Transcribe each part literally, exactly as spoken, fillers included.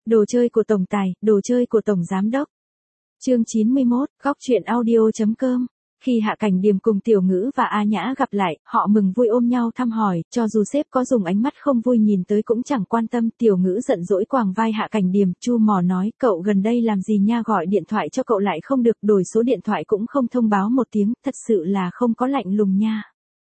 Đồ chơi của tổng tài, đồ chơi của tổng giám đốc. Chương chín mươi mốt, góc chuyện audio.com. Khi Hạ Cảnh Điềm cùng Tiểu Ngữ và A Nhã gặp lại, họ mừng vui ôm nhau thăm hỏi, cho dù sếp có dùng ánh mắt không vui nhìn tới cũng chẳng quan tâm. Tiểu Ngữ giận dỗi quàng vai Hạ Cảnh Điềm, chu mỏ nói, cậu gần đây làm gì nha, gọi điện thoại cho cậu lại không được, đổi số điện thoại cũng không thông báo một tiếng, thật sự là không có lạnh lùng nha.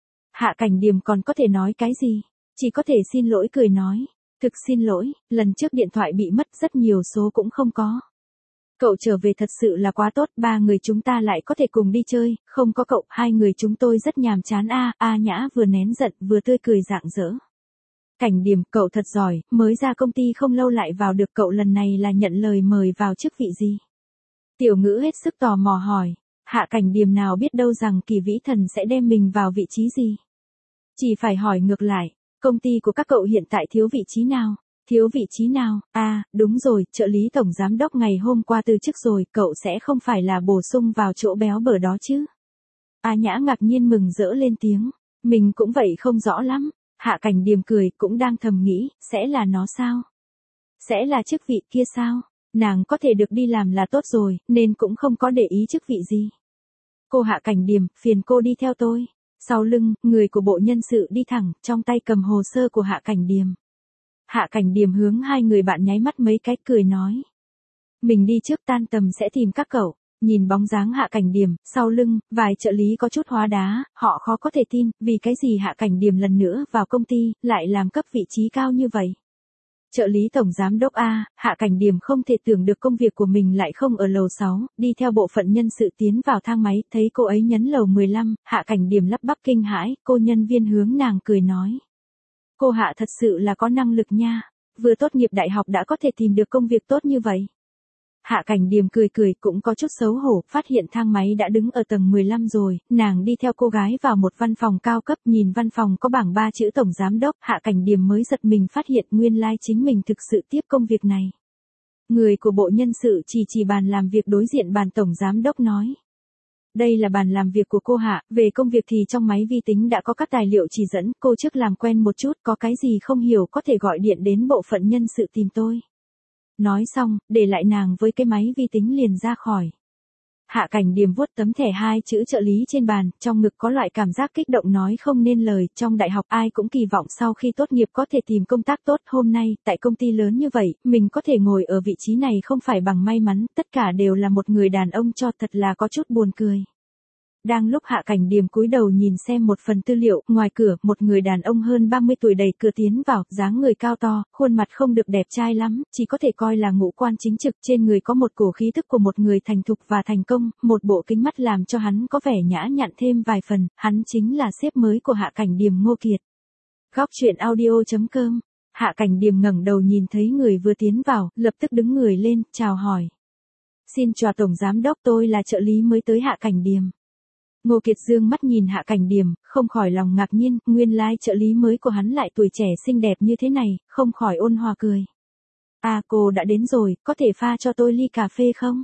Hạ Cảnh Điềm còn có thể nói cái gì, chỉ có thể xin lỗi cười nói, thực xin lỗi, lần trước điện thoại bị mất rất nhiều số cũng không có. Cậu trở về thật sự là quá tốt, ba người chúng ta lại có thể cùng đi chơi, không có cậu, hai người chúng tôi rất nhàm chán a. A Nhã vừa nén giận vừa tươi cười rạng rỡ. Cảnh Điềm, cậu thật giỏi, mới ra công ty không lâu lại vào được, cậu lần này là nhận lời mời vào chức vị gì? Tiểu Ngữ hết sức tò mò hỏi. Hạ Cảnh Điềm nào biết đâu rằng Kỳ Vĩ Thần sẽ đem mình vào vị trí gì? Chỉ phải hỏi ngược lại, công ty của các cậu hiện tại thiếu vị trí nào? Thiếu vị trí nào? À, đúng rồi, trợ lý tổng giám đốc ngày hôm qua từ chức rồi, cậu sẽ không phải là bổ sung vào chỗ béo bở đó chứ? A Nhã ngạc nhiên mừng rỡ lên tiếng, mình cũng vậy không rõ lắm. Hạ Cảnh Điềm cười, cũng đang thầm nghĩ, sẽ là nó sao? Sẽ là chức vị kia sao? Nàng có thể được đi làm là tốt rồi, nên cũng không có để ý chức vị gì. Cô Hạ Cảnh Điềm, phiền cô đi theo tôi. Sau lưng, người của bộ nhân sự đi thẳng, trong tay cầm hồ sơ của Hạ Cảnh Điềm. Hạ Cảnh Điềm hướng hai người bạn nháy mắt mấy cái cười nói. Mình đi trước, tan tầm sẽ tìm các cậu. Nhìn bóng dáng Hạ Cảnh Điềm, sau lưng, vài trợ lý có chút hóa đá, họ khó có thể tin, vì cái gì Hạ Cảnh Điềm lần nữa vào công ty, lại làm cấp vị trí cao như vậy. Trợ lý tổng giám đốc A, Hạ Cảnh Điềm không thể tưởng được công việc của mình lại không ở lầu sáu, đi theo bộ phận nhân sự tiến vào thang máy, thấy cô ấy nhấn lầu mười lăm, Hạ Cảnh Điềm lắp bắp kinh hãi, cô nhân viên hướng nàng cười nói. Cô Hạ thật sự là có năng lực nha, vừa tốt nghiệp đại học đã có thể tìm được công việc tốt như vậy. Hạ Cảnh Điềm cười cười cũng có chút xấu hổ, phát hiện thang máy đã đứng ở tầng mười lăm rồi, nàng đi theo cô gái vào một văn phòng cao cấp, nhìn văn phòng có bảng ba chữ tổng giám đốc, Hạ Cảnh Điềm mới giật mình phát hiện nguyên lai chính mình thực sự tiếp công việc này. Người của bộ nhân sự chỉ chỉ bàn làm việc đối diện bàn tổng giám đốc nói. Đây là bàn làm việc của cô Hạ, về công việc thì trong máy vi tính đã có các tài liệu chỉ dẫn, cô trước làm quen một chút, có cái gì không hiểu có thể gọi điện đến bộ phận nhân sự tìm tôi. Nói xong, để lại nàng với cái máy vi tính liền ra khỏi. Hạ Cảnh Điềm vuốt tấm thẻ hai chữ trợ lý trên bàn, trong ngực có loại cảm giác kích động nói không nên lời, trong đại học ai cũng kỳ vọng sau khi tốt nghiệp có thể tìm công tác tốt, hôm nay, tại công ty lớn như vậy, mình có thể ngồi ở vị trí này không phải bằng may mắn, tất cả đều là một người đàn ông cho, thật là có chút buồn cười. Đang lúc Hạ Cảnh Điềm cúi đầu nhìn xem một phần tư liệu, ngoài cửa, một người đàn ông hơn ba mươi tuổi đẩy cửa tiến vào, dáng người cao to, khuôn mặt không được đẹp trai lắm, chỉ có thể coi là ngũ quan chính trực, trên người có một cổ khí thức của một người thành thục và thành công, một bộ kính mắt làm cho hắn có vẻ nhã nhặn thêm vài phần, hắn chính là sếp mới của Hạ Cảnh Điềm, Ngô Kiệt. Góc chuyện audio.com. Hạ Cảnh Điềm ngẩng đầu nhìn thấy người vừa tiến vào, lập tức đứng người lên, chào hỏi. Xin chào tổng giám đốc, tôi là trợ lý mới tới Hạ Cảnh Điềm. Ngô Kiệt dương mắt nhìn Hạ Cảnh Điềm, không khỏi lòng ngạc nhiên, nguyên lai trợ lý mới của hắn lại tuổi trẻ xinh đẹp như thế này, không khỏi ôn hòa cười. À, cô đã đến rồi, có thể pha cho tôi ly cà phê không?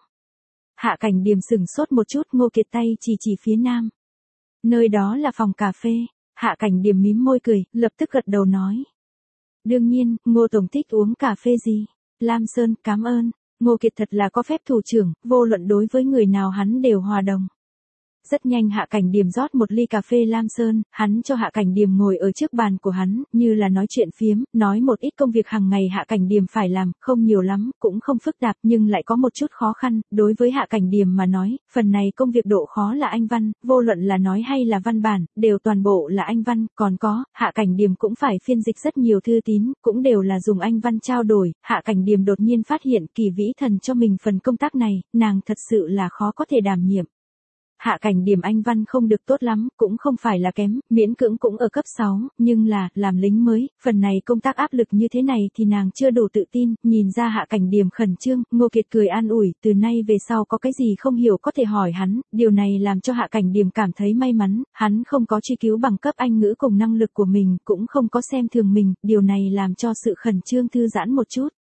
Hạ Cảnh Điềm sửng sốt một chút, Ngô Kiệt tay chỉ chỉ phía nam. Nơi đó là phòng cà phê. Hạ Cảnh Điềm mím môi cười, lập tức gật đầu nói. Đương nhiên, Ngô tổng thích uống cà phê gì? Lam Sơn, cảm ơn. Ngô Kiệt thật là có phép thủ trưởng, vô luận đối với người nào hắn đều hòa đồng. Rất nhanh Hạ Cảnh Điềm rót một ly cà phê Lam Sơn, hắn cho Hạ Cảnh Điềm ngồi ở trước bàn của hắn, như là nói chuyện phiếm, nói một ít công việc hàng ngày Hạ Cảnh Điềm phải làm, không nhiều lắm, cũng không phức tạp, nhưng lại có một chút khó khăn, đối với Hạ Cảnh Điềm mà nói, phần này công việc độ khó là Anh văn, vô luận là nói hay là văn bản, đều toàn bộ là Anh văn, còn có, Hạ Cảnh Điềm cũng phải phiên dịch rất nhiều thư tín, cũng đều là dùng Anh văn trao đổi, Hạ Cảnh Điềm đột nhiên phát hiện Kỳ Vĩ Thần cho mình phần công tác này, nàng thật sự là khó có thể đảm nhiệm. Hạ Cảnh Điềm Anh văn không được tốt lắm, cũng không phải là kém, miễn cưỡng cũng ở cấp sáu, nhưng là, làm lính mới, phần này công tác áp lực như thế này thì nàng chưa đủ tự tin, nhìn ra Hạ Cảnh Điềm khẩn trương, Ngô Kiệt cười an ủi, từ nay về sau có cái gì không hiểu có thể hỏi hắn, điều này làm cho Hạ Cảnh Điềm cảm thấy may mắn, hắn không có truy cứu bằng cấp Anh ngữ cùng năng lực của mình, cũng không có xem thường mình, điều này làm cho sự khẩn trương thư giãn một chút.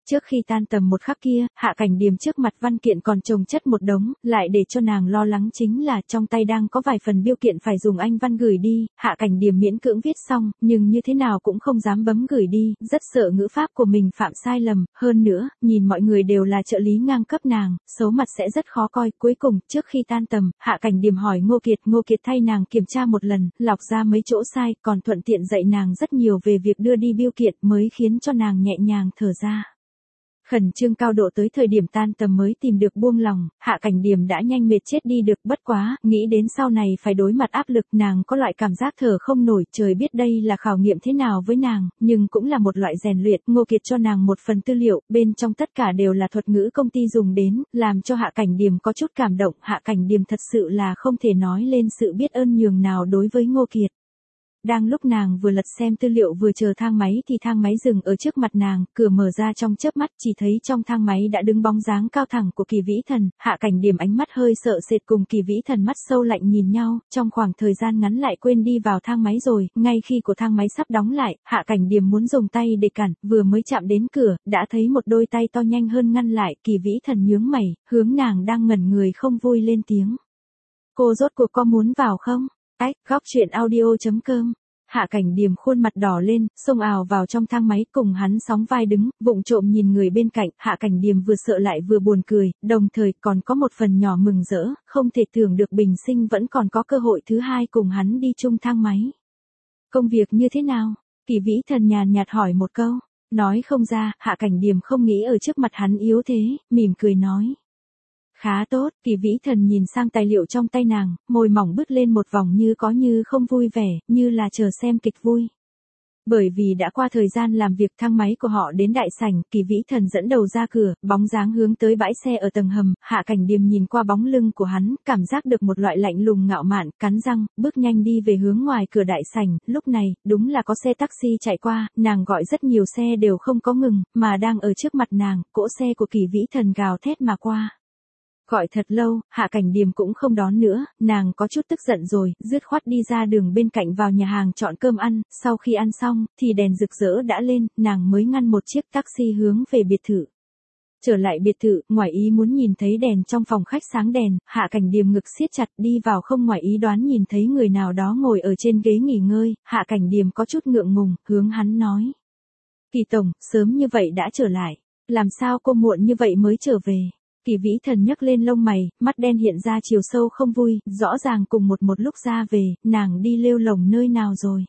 Trước khi tan tầm một khắc kia, Hạ Cảnh Điềm trước mặt văn kiện còn chồng chất một đống, lại để cho nàng lo lắng chính là trong tay đang có vài phần biêu kiện phải dùng Anh văn gửi đi, Hạ Cảnh Điềm miễn cưỡng viết xong, nhưng như thế nào cũng không dám bấm gửi đi, rất sợ ngữ pháp của mình phạm sai lầm, hơn nữa, nhìn mọi người đều là trợ lý ngang cấp nàng, xấu mặt sẽ rất khó coi. Cuối cùng, trước khi tan tầm, Hạ Cảnh Điềm hỏi Ngô Kiệt, Ngô Kiệt thay nàng kiểm tra một lần, lọc ra mấy chỗ sai, còn thuận tiện dạy nàng rất nhiều về việc đưa đi biêu kiện, mới khiến cho nàng nhẹ nhàng thở ra. Khẩn trương cao độ tới thời điểm tan tầm mới tìm được buông lòng, Hạ Cảnh Điềm đã nhanh mệt chết đi được, bất quá, nghĩ đến sau này phải đối mặt áp lực, nàng có loại cảm giác thở không nổi, trời biết đây là khảo nghiệm thế nào với nàng, nhưng cũng là một loại rèn luyện. Ngô Kiệt cho nàng một phần tư liệu, bên trong tất cả đều là thuật ngữ công ty dùng đến, làm cho Hạ Cảnh Điềm có chút cảm động, Hạ Cảnh Điềm thật sự là không thể nói lên sự biết ơn nhường nào đối với Ngô Kiệt. Đang lúc nàng vừa lật xem tư liệu vừa chờ thang máy thì thang máy dừng ở trước mặt nàng, cửa mở ra trong chớp mắt, chỉ thấy trong thang máy đã đứng bóng dáng cao thẳng của Kỳ Vĩ Thần. Hạ Cảnh Điềm ánh mắt hơi sợ sệt cùng Kỳ Vĩ Thần mắt sâu lạnh nhìn nhau, trong khoảng thời gian ngắn lại quên đi vào thang máy rồi. Ngay khi của thang máy sắp đóng lại, Hạ Cảnh Điềm muốn dùng tay để cản, vừa mới chạm đến cửa, đã thấy một đôi tay to nhanh hơn ngăn lại. Kỳ Vĩ Thần nhướng mày, hướng nàng đang ngẩn người không vui lên tiếng. Cô rốt cuộc có muốn vào không? Ách, góc truyện audio chấm com. Hạ Cảnh Điềm khuôn mặt đỏ lên, xông ào vào trong thang máy cùng hắn sóng vai đứng, vụng trộm nhìn người bên cạnh. Hạ Cảnh Điềm vừa sợ lại vừa buồn cười, đồng thời còn có một phần nhỏ mừng rỡ, không thể tưởng được bình sinh vẫn còn có cơ hội thứ hai cùng hắn đi chung thang máy. Công việc như thế nào? Kỳ Vĩ Thần nhàn nhạt hỏi một câu, nói không ra. Hạ Cảnh Điềm không nghĩ ở trước mặt hắn yếu thế, mỉm cười nói. Khá tốt. Kỳ Vĩ Thần nhìn sang tài liệu trong tay nàng, môi mỏng bứt lên một vòng như có như không vui vẻ, như là chờ xem kịch vui. Bởi vì đã qua thời gian làm việc, thang máy của họ đến đại sảnh, Kỳ Vĩ Thần dẫn đầu ra cửa, bóng dáng hướng tới bãi xe ở tầng hầm. Hạ Cảnh Điềm nhìn qua bóng lưng của hắn, cảm giác được một loại lạnh lùng ngạo mạn, cắn răng, bước nhanh đi về hướng ngoài cửa đại sảnh. Lúc này, đúng là có xe taxi chạy qua, nàng gọi rất nhiều xe đều không có ngừng, mà đang ở trước mặt nàng, cỗ xe của Kỳ Vĩ Thần gào thét mà qua. Gọi thật lâu, Hạ Cảnh Điềm cũng không đón nữa, nàng có chút tức giận rồi, dứt khoát đi ra đường bên cạnh vào nhà hàng chọn cơm ăn. Sau khi ăn xong, thì đèn rực rỡ đã lên, nàng mới ngăn một chiếc taxi hướng về biệt thự. Trở lại biệt thự, ngoài ý muốn nhìn thấy đèn trong phòng khách sáng đèn, Hạ Cảnh Điềm ngực siết chặt, đi vào không ngoài ý đoán nhìn thấy người nào đó ngồi ở trên ghế nghỉ ngơi. Hạ Cảnh Điềm có chút ngượng ngùng, hướng hắn nói. Kỳ tổng, sớm như vậy đã trở lại, làm sao cô muộn như vậy mới trở về? Kỳ Vĩ Thần nhấc lên lông mày, mắt đen hiện ra chiều sâu không vui, rõ ràng cùng một một lúc ra về, nàng đi lêu lổng nơi nào rồi?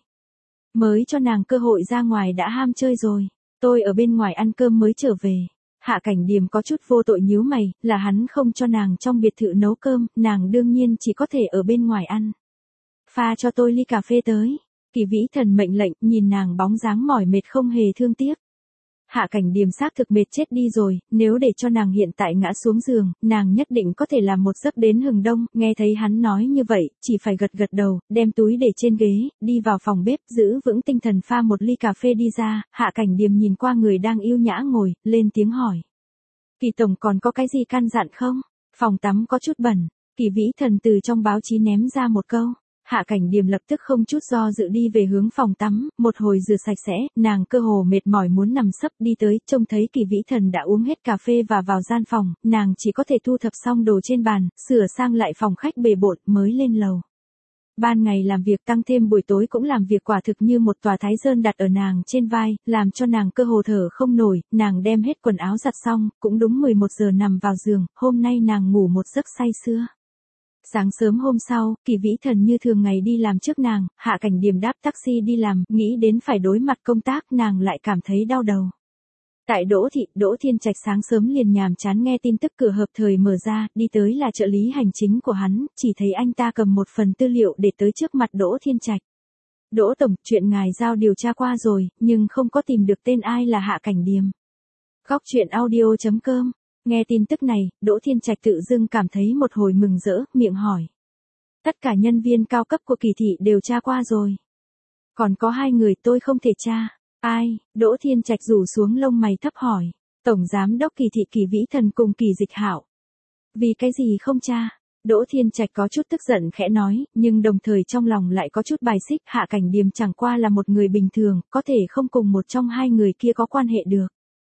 Mới cho nàng cơ hội ra ngoài đã ham chơi rồi, tôi ở bên ngoài ăn cơm mới trở về. Hạ Cảnh Điềm có chút vô tội nhíu mày, là hắn không cho nàng trong biệt thự nấu cơm, nàng đương nhiên chỉ có thể ở bên ngoài ăn. Pha cho tôi ly cà phê tới. Kỳ Vĩ Thần mệnh lệnh, nhìn nàng bóng dáng mỏi mệt không hề thương tiếc. Hạ Cảnh Điềm xác thực mệt chết đi rồi, nếu để cho nàng hiện tại ngã xuống giường, nàng nhất định có thể làm một giấc đến hừng đông. Nghe thấy hắn nói như vậy, chỉ phải gật gật đầu, đem túi để trên ghế, đi vào phòng bếp, giữ vững tinh thần pha một ly cà phê đi ra. Hạ Cảnh Điềm nhìn qua người đang yêu nhã ngồi, lên tiếng hỏi. Kỳ tổng còn có cái gì căn dặn không? Phòng tắm có chút bẩn. Kỳ Vĩ Thần từ trong báo chí ném ra một câu. Hạ Cảnh Điềm lập tức không chút do dự đi về hướng phòng tắm, một hồi rửa sạch sẽ, nàng cơ hồ mệt mỏi muốn nằm sấp đi tới, trông thấy Kỳ Vĩ Thần đã uống hết cà phê và vào gian phòng, nàng chỉ có thể thu thập xong đồ trên bàn, sửa sang lại phòng khách bề bộn, mới lên lầu. Ban ngày làm việc tăng thêm buổi tối cũng làm việc quả thực như một tòa thái sơn đặt ở nàng trên vai, làm cho nàng cơ hồ thở không nổi. Nàng đem hết quần áo giặt xong, cũng đúng mười một giờ nằm vào giường, hôm nay nàng ngủ một giấc say sưa. Sáng sớm hôm sau, Kỳ Vĩ Thần như thường ngày đi làm trước nàng. Hạ Cảnh Điềm đáp taxi đi làm, nghĩ đến phải đối mặt công tác, nàng lại cảm thấy đau đầu. Tại Đỗ Thị, Đỗ Thiên Trạch sáng sớm liền nhàm chán nghe tin tức cửa hợp thời mở ra, đi tới là trợ lý hành chính của hắn, chỉ thấy anh ta cầm một phần tư liệu để tới trước mặt Đỗ Thiên Trạch. Đỗ tổng, chuyện ngài giao điều tra qua rồi, nhưng không có tìm được tên ai là Hạ Cảnh Điềm. Góc truyện audio chấm com. Nghe tin tức này, Đỗ Thiên Trạch tự dưng cảm thấy một hồi mừng rỡ, miệng hỏi. Tất cả nhân viên cao cấp của Kỳ thị đều tra qua rồi. Còn có hai người tôi không thể tra. Ai? Đỗ Thiên Trạch rủ xuống lông mày thấp hỏi. Tổng giám đốc Kỳ thị Kỳ Vĩ Thần cùng Kỳ Dịch Hạo. Vì cái gì không tra? Đỗ Thiên Trạch có chút tức giận khẽ nói, nhưng đồng thời trong lòng lại có chút bài xích. Hạ Cảnh Điềm chẳng qua là một người bình thường, có thể không cùng một trong hai người kia có quan hệ được.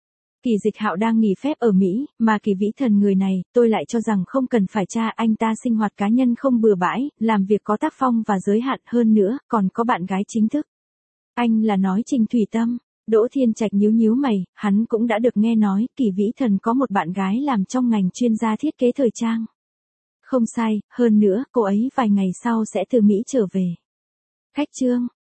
Kỳ Dịch Hạo đang nghỉ phép ở Mỹ, mà Kỳ Vĩ Thần người này, tôi lại cho rằng không cần phải tra, anh ta sinh hoạt cá nhân không bừa bãi, làm việc có tác phong và giới hạn, hơn nữa, còn có bạn gái chính thức. Anh là nói Trình Thủy Tâm. Đỗ Thiên Trạch nhíu nhíu mày, hắn cũng đã được nghe nói, Kỳ Vĩ Thần có một bạn gái làm trong ngành chuyên gia thiết kế thời trang. Không sai, hơn nữa, cô ấy vài ngày sau sẽ từ Mỹ trở về. Khách trương.